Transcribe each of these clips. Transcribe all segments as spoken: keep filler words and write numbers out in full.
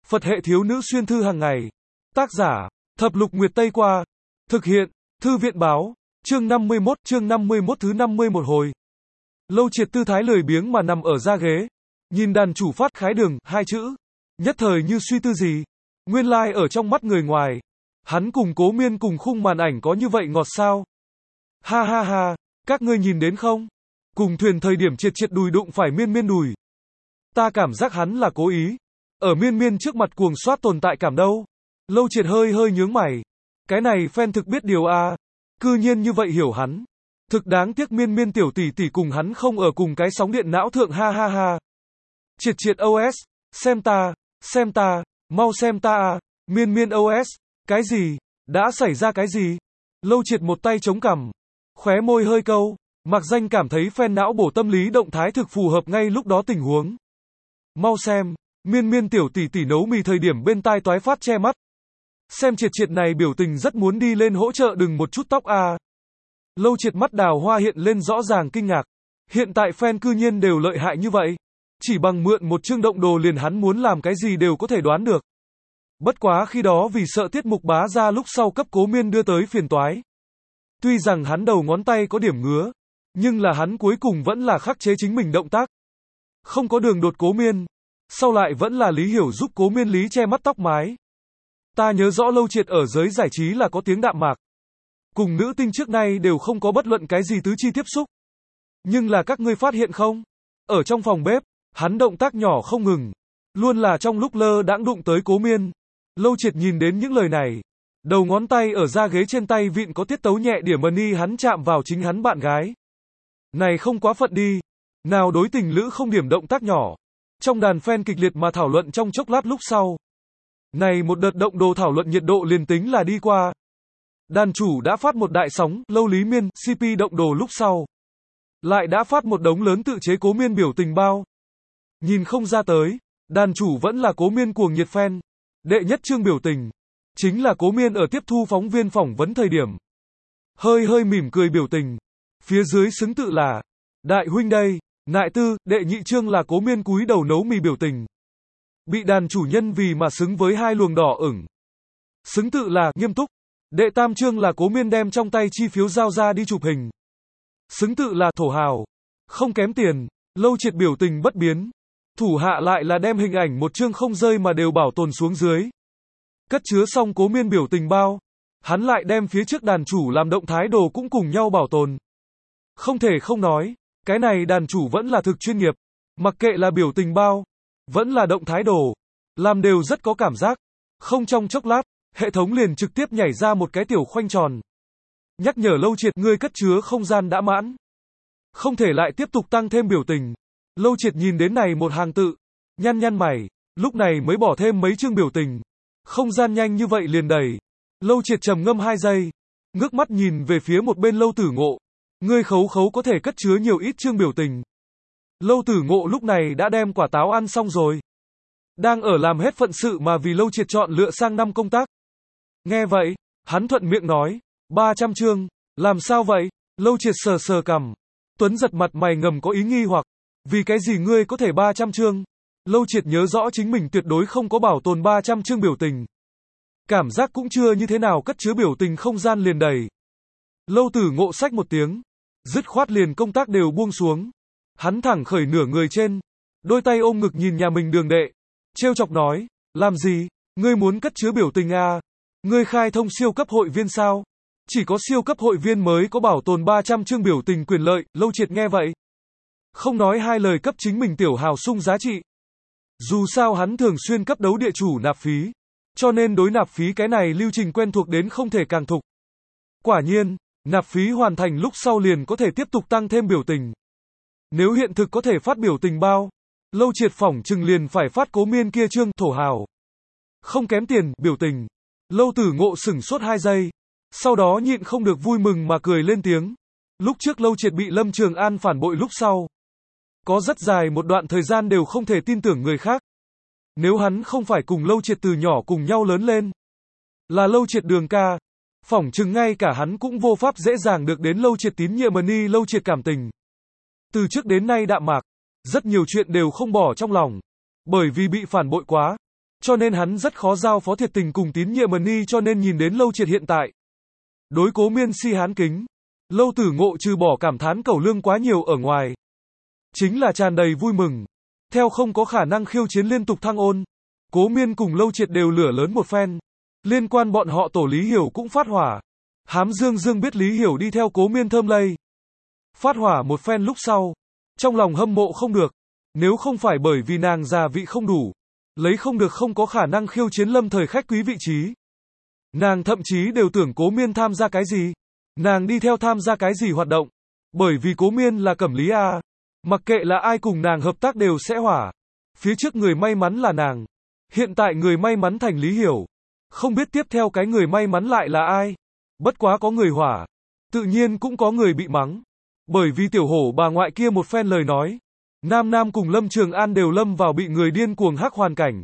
Phật hệ thiếu nữ xuyên thư hàng ngày. Tác giả, Thập Lục Nguyệt Tây Qua. Thực hiện, Thư viện Báo. Chương năm mươi mốt, chương năm mươi mốt thứ năm mươi mốt hồi. Lâu Triệt tư thái lười biếng mà nằm ở ra ghế. Nhìn đàn chủ phát khái đường, hai chữ. Nhất thời như suy tư gì. Nguyên lai like ở trong mắt người ngoài. Hắn cùng Cố Miên cùng khung màn ảnh có như vậy ngọt sao? Ha ha ha, các ngươi nhìn đến không? Cùng thuyền thời điểm Triệt Triệt đùi đụng phải Miên Miên đùi. Ta cảm giác hắn là cố ý. Ở Miên Miên trước mặt cuồng soát tồn tại cảm đâu. Lâu Triệt hơi hơi nhướng mày. Cái này fan thực biết điều à. Cư nhiên như vậy hiểu hắn. Thực đáng tiếc Miên Miên tiểu tỷ tỷ cùng hắn không ở cùng cái sóng điện não thượng ha ha ha. Triệt Triệt o ét, xem ta, xem ta, mau xem ta à. Miên Miên o ét, cái gì? Đã xảy ra cái gì? Lâu Triệt một tay chống cằm, khóe môi hơi câu, mặc danh cảm thấy fan não bổ tâm lý động thái thực phù hợp ngay lúc đó tình huống. Mau xem, Miên Miên tiểu tỷ tỷ nấu mì thời điểm bên tai toái phát che mắt. Xem Triệt Triệt này biểu tình rất muốn đi lên hỗ trợ đừng một chút tóc à. Lâu Triệt mắt đào hoa hiện lên rõ ràng kinh ngạc. Hiện tại fan cư nhiên đều lợi hại như vậy. Chỉ bằng mượn một chương động đồ liền hắn muốn làm cái gì đều có thể đoán được. Bất quá khi đó vì sợ tiết mục bá ra lúc sau cấp Cố Miên đưa tới phiền toái. Tuy rằng hắn đầu ngón tay có điểm ngứa, nhưng là hắn cuối cùng vẫn là khắc chế chính mình động tác. Không có đường đột Cố Miên. Sau lại vẫn là Lý Hiểu giúp Cố Miên lý che mắt tóc mái. Ta nhớ rõ Lâu Triệt ở giới giải trí là có tiếng đạm mạc. Cùng nữ tinh trước nay đều không có bất luận cái gì tứ chi tiếp xúc. Nhưng là các ngươi phát hiện không? Ở trong phòng bếp, hắn động tác nhỏ không ngừng. Luôn là trong lúc lơ đãng đụng tới Cố Miên. Lâu Triệt nhìn đến những lời này. Đầu ngón tay ở da ghế trên tay vịn có tiết tấu nhẹ điểm mờ ni hắn chạm vào chính hắn bạn gái. Này không quá phận đi. Nào đối tình lữ không điểm động tác nhỏ. Trong đàn fan kịch liệt mà thảo luận trong chốc lát lúc sau. Này một đợt động đồ thảo luận nhiệt độ liền tính là đi qua. Đàn chủ đã phát một đại sóng, Lâu Lý Miên, xê pê động đồ lúc sau. Lại đã phát một đống lớn tự chế Cố Miên biểu tình bao. Nhìn không ra tới, đàn chủ vẫn là Cố Miên cuồng nhiệt fan. Đệ nhất chương biểu tình. Chính là Cố Miên ở tiếp thu phóng viên phỏng vấn thời điểm. Hơi hơi mỉm cười biểu tình. Phía dưới xứng tự là, đại huynh đây. Nại tư, đệ nhị chương là Cố Miên cúi đầu nấu mì biểu tình. Bị đàn chủ nhân vì mà xứng với hai luồng đỏ ửng. Xứng tự là, nghiêm túc. Đệ tam chương là Cố Miên đem trong tay chi phiếu giao ra đi chụp hình. Xứng tự là, thổ hào. Không kém tiền, Lâu Triệt biểu tình bất biến. Thủ hạ lại là đem hình ảnh một chương không rơi mà đều bảo tồn xuống dưới. Cất chứa xong Cố Miên biểu tình bao. Hắn lại đem phía trước đàn chủ làm động thái đồ cũng cùng nhau bảo tồn. Không thể không nói. Cái này đàn chủ vẫn là thực chuyên nghiệp. Mặc kệ là biểu tình bao, vẫn là động thái đồ, làm đều rất có cảm giác. Không trong chốc lát, hệ thống liền trực tiếp nhảy ra một cái tiểu khoanh tròn. Nhắc nhở Lâu Triệt ngươi cất chứa không gian đã mãn. Không thể lại tiếp tục tăng thêm biểu tình. Lâu Triệt nhìn đến này một hàng tự, nhăn nhăn mày, lúc này mới bỏ thêm mấy chương biểu tình. Không gian nhanh như vậy liền đầy. Lâu Triệt trầm ngâm hai giây, ngước mắt nhìn về phía một bên Lâu Tử Ngộ. Ngươi khấu khấu có thể cất chứa nhiều ít chương biểu tình. Lâu Tử Ngộ lúc này đã đem quả táo ăn xong rồi. Đang ở làm hết phận sự mà vì Lâu Triệt chọn lựa sang năm công tác. Nghe vậy, hắn thuận miệng nói, ba trăm chương, làm sao vậy? Lâu Triệt sờ sờ cằm. Tuấn giật mặt mày ngầm có ý nghi hoặc, vì cái gì ngươi có thể ba trăm chương? Lâu Triệt nhớ rõ chính mình tuyệt đối không có bảo tồn ba trăm chương biểu tình. Cảm giác cũng chưa như thế nào cất chứa biểu tình không gian liền đầy. Lâu Tử Ngộ xách một tiếng. Dứt khoát liền công tác đều buông xuống. Hắn thẳng khởi nửa người trên. Đôi tay ôm ngực nhìn nhà mình đường đệ. Trêu chọc nói. Làm gì? Ngươi muốn cất chứa biểu tình à? Ngươi khai thông siêu cấp hội viên sao? Chỉ có siêu cấp hội viên mới có bảo tồn ba trăm chương biểu tình quyền lợi. Lâu Triệt nghe vậy. Không nói hai lời cấp chính mình tiểu hào sung giá trị. Dù sao hắn thường xuyên cấp đấu địa chủ nạp phí. Cho nên đối nạp phí cái này lưu trình quen thuộc đến không thể càng thục. Quả nhiên. Nạp phí hoàn thành lúc sau liền có thể tiếp tục tăng thêm biểu tình. Nếu hiện thực có thể phát biểu tình bao, Lâu Triệt phỏng chừng liền phải phát Cố Miên kia chương thổ hào. Không kém tiền, biểu tình. Lâu Tử Ngộ sửng sốt hai giây. Sau đó nhịn không được vui mừng mà cười lên tiếng. Lúc trước Lâu Triệt bị Lâm Trường An phản bội lúc sau. Có rất dài một đoạn thời gian đều không thể tin tưởng người khác. Nếu hắn không phải cùng Lâu Triệt từ nhỏ cùng nhau lớn lên. Là Lâu Triệt đường ca. Phỏng chừng ngay cả hắn cũng vô pháp dễ dàng được đến Lâu Triệt tín nhiệm ni Lâu Triệt cảm tình. Từ trước đến nay đạm mạc, rất nhiều chuyện đều không bỏ trong lòng, bởi vì bị phản bội quá. cho nên hắn rất khó giao phó thiệt tình cùng tín nhiệm Ni, cho nên nhìn đến Lâu Triệt hiện tại. Đối Cố Miên si hán kính. Lâu Tử Ngộ trừ bỏ cảm thán Cẩu Lương quá nhiều ở ngoài. Chính là tràn đầy vui mừng. Theo không có khả năng khiêu chiến liên tục thăng ôn. Cố Miên cùng Lâu Triệt đều lửa lớn một phen. Liên quan bọn họ tổ Lý Hiểu cũng phát hỏa. Hám Dương Dương biết Lý Hiểu đi theo Cố Miên thơm lây. Phát hỏa một phen lúc sau. Trong lòng hâm mộ không được. Nếu không phải bởi vì nàng già vị không đủ. Lấy không được không có khả năng khiêu chiến lâm thời khách quý vị trí. Nàng thậm chí đều tưởng Cố Miên tham gia cái gì. Nàng đi theo tham gia cái gì hoạt động. Bởi vì Cố Miên là Cẩm Lý A. Mặc kệ là ai cùng nàng hợp tác đều sẽ hỏa. Phía trước người may mắn là nàng. Hiện tại người may mắn thành Lý Hiểu. Không biết tiếp theo cái người may mắn lại là ai. Bất quá có người hỏa. Tự nhiên cũng có người bị mắng. Bởi vì tiểu hổ bà ngoại kia một phen lời nói. Nam Nam cùng Lâm Trường An đều lâm vào bị người điên cuồng hắc hoàn cảnh.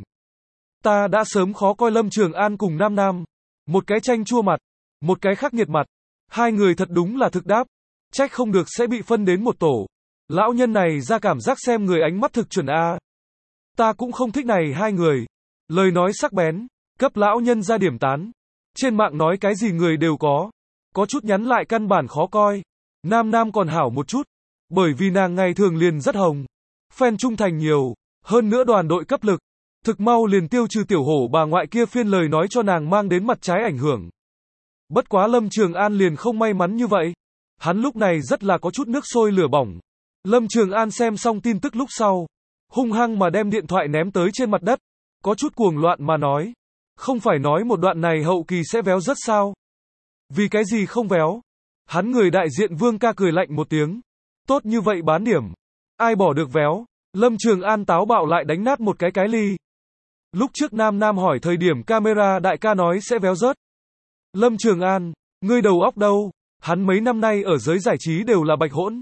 Ta đã sớm khó coi Lâm Trường An cùng Nam Nam. Một cái chanh chua mặt. Một cái khắc nghiệt mặt. Hai người thật đúng là thực đáp. Trách không được sẽ bị phân đến một tổ. Lão nhân này ra cảm giác xem người ánh mắt thực chuẩn A. Ta cũng không thích này hai người. Lời nói sắc bén. Cấp lão nhân ra điểm tán. Trên mạng nói cái gì người đều có. Có chút nhắn lại căn bản khó coi. Nam Nam còn hảo một chút. Bởi vì nàng ngày thường liền rất hồng. Fan trung thành nhiều. Hơn nữa đoàn đội cấp lực. Thực mau liền tiêu trừ tiểu hổ bà ngoại kia phiên lời nói cho nàng mang đến mặt trái ảnh hưởng. Bất quá Lâm Trường An liền không may mắn như vậy. Hắn lúc này rất là có chút nước sôi lửa bỏng. Lâm Trường An xem xong tin tức lúc sau. Hung hăng mà đem điện thoại ném tới trên mặt đất. Có chút cuồng loạn mà nói. Không phải nói một đoạn này hậu kỳ sẽ véo rất sao? Vì cái gì không véo? Hắn người đại diện Vương ca cười lạnh một tiếng. Tốt như vậy bán điểm. Ai bỏ được véo? Lâm Trường An táo bạo lại đánh nát một cái cái ly. Lúc trước Nam Nam hỏi thời điểm camera đại ca nói sẽ véo rớt. Lâm Trường An, ngươi đầu óc đâu? Hắn mấy năm nay ở giới giải trí đều là bạch hỗn.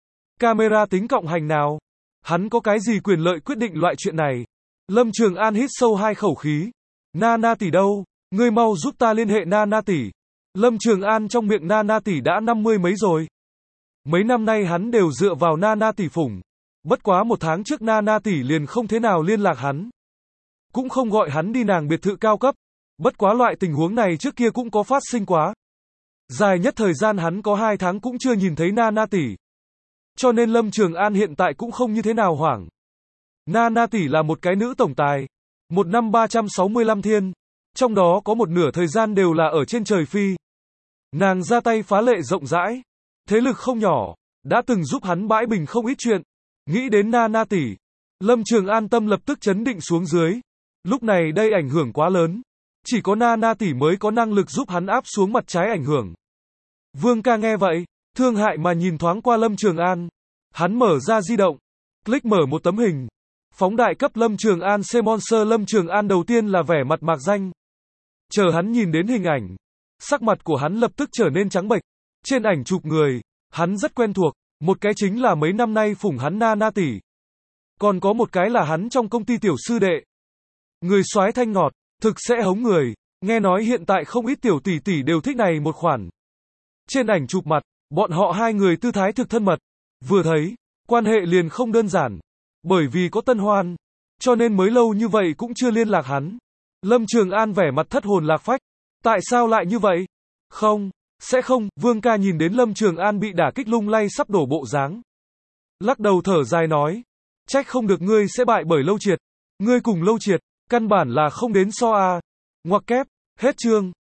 Camera tính cộng hành nào? Hắn có cái gì quyền lợi quyết định loại chuyện này? Lâm Trường An hít sâu hai khẩu khí. Nana tỷ đâu? Ngươi mau giúp ta liên hệ Nana tỷ. Lâm Trường An trong miệng Nana tỷ đã năm mươi mấy rồi. Mấy năm nay hắn đều dựa vào Nana tỷ phủng. Bất quá một tháng trước Nana tỷ liền không thế nào liên lạc hắn. Cũng không gọi hắn đi nàng biệt thự cao cấp. Bất quá loại tình huống này trước kia cũng có phát sinh quá. Dài nhất thời gian hắn có hai tháng cũng chưa nhìn thấy Nana tỷ. Cho nên Lâm Trường An hiện tại cũng không như thế nào hoảng. Nana tỷ là một cái nữ tổng tài. Một năm ba trăm sáu mươi lăm thiên. Trong đó có một nửa thời gian đều là ở trên trời phi. Nàng ra tay phá lệ rộng rãi. Thế lực không nhỏ. Đã từng giúp hắn bãi bình không ít chuyện. Nghĩ đến Nana tỷ. Lâm Trường An tâm lập tức chấn định xuống dưới. Lúc này đây ảnh hưởng quá lớn. Chỉ có Nana tỷ mới có năng lực giúp hắn áp xuống mặt trái ảnh hưởng. Vương ca nghe vậy. Thương hại mà nhìn thoáng qua Lâm Trường An. Hắn mở ra di động. Click mở một tấm hình. Phóng đại cấp Lâm Trường An C-Monster. Lâm Trường An đầu tiên là vẻ mặt mạc danh. Chờ hắn nhìn đến hình ảnh. Sắc mặt của hắn lập tức trở nên trắng bệch. Trên ảnh chụp người. Hắn rất quen thuộc. Một cái chính là mấy năm nay phủng hắn Nana tỷ. Còn có một cái là hắn trong công ty tiểu sư đệ. Người soái thanh ngọt. Thực sẽ hống người. Nghe nói hiện tại không ít tiểu tỷ tỷ đều thích này một khoản. Trên ảnh chụp mặt. Bọn họ hai người tư thái thực thân mật. Vừa thấy. Quan hệ liền không đơn giản. Bởi vì có tân hoan. Cho nên mới lâu như vậy cũng chưa liên lạc hắn. Lâm Trường An vẻ mặt thất hồn lạc phách. Tại sao lại như vậy? Không. Sẽ không. Vương ca nhìn đến Lâm Trường An bị đả kích lung lay sắp đổ bộ dáng. Lắc đầu thở dài nói. Trách không được ngươi sẽ bại bởi Lâu Triệt. Ngươi cùng Lâu Triệt. Căn bản là không đến so a. Ngoặc kép. Hết chương.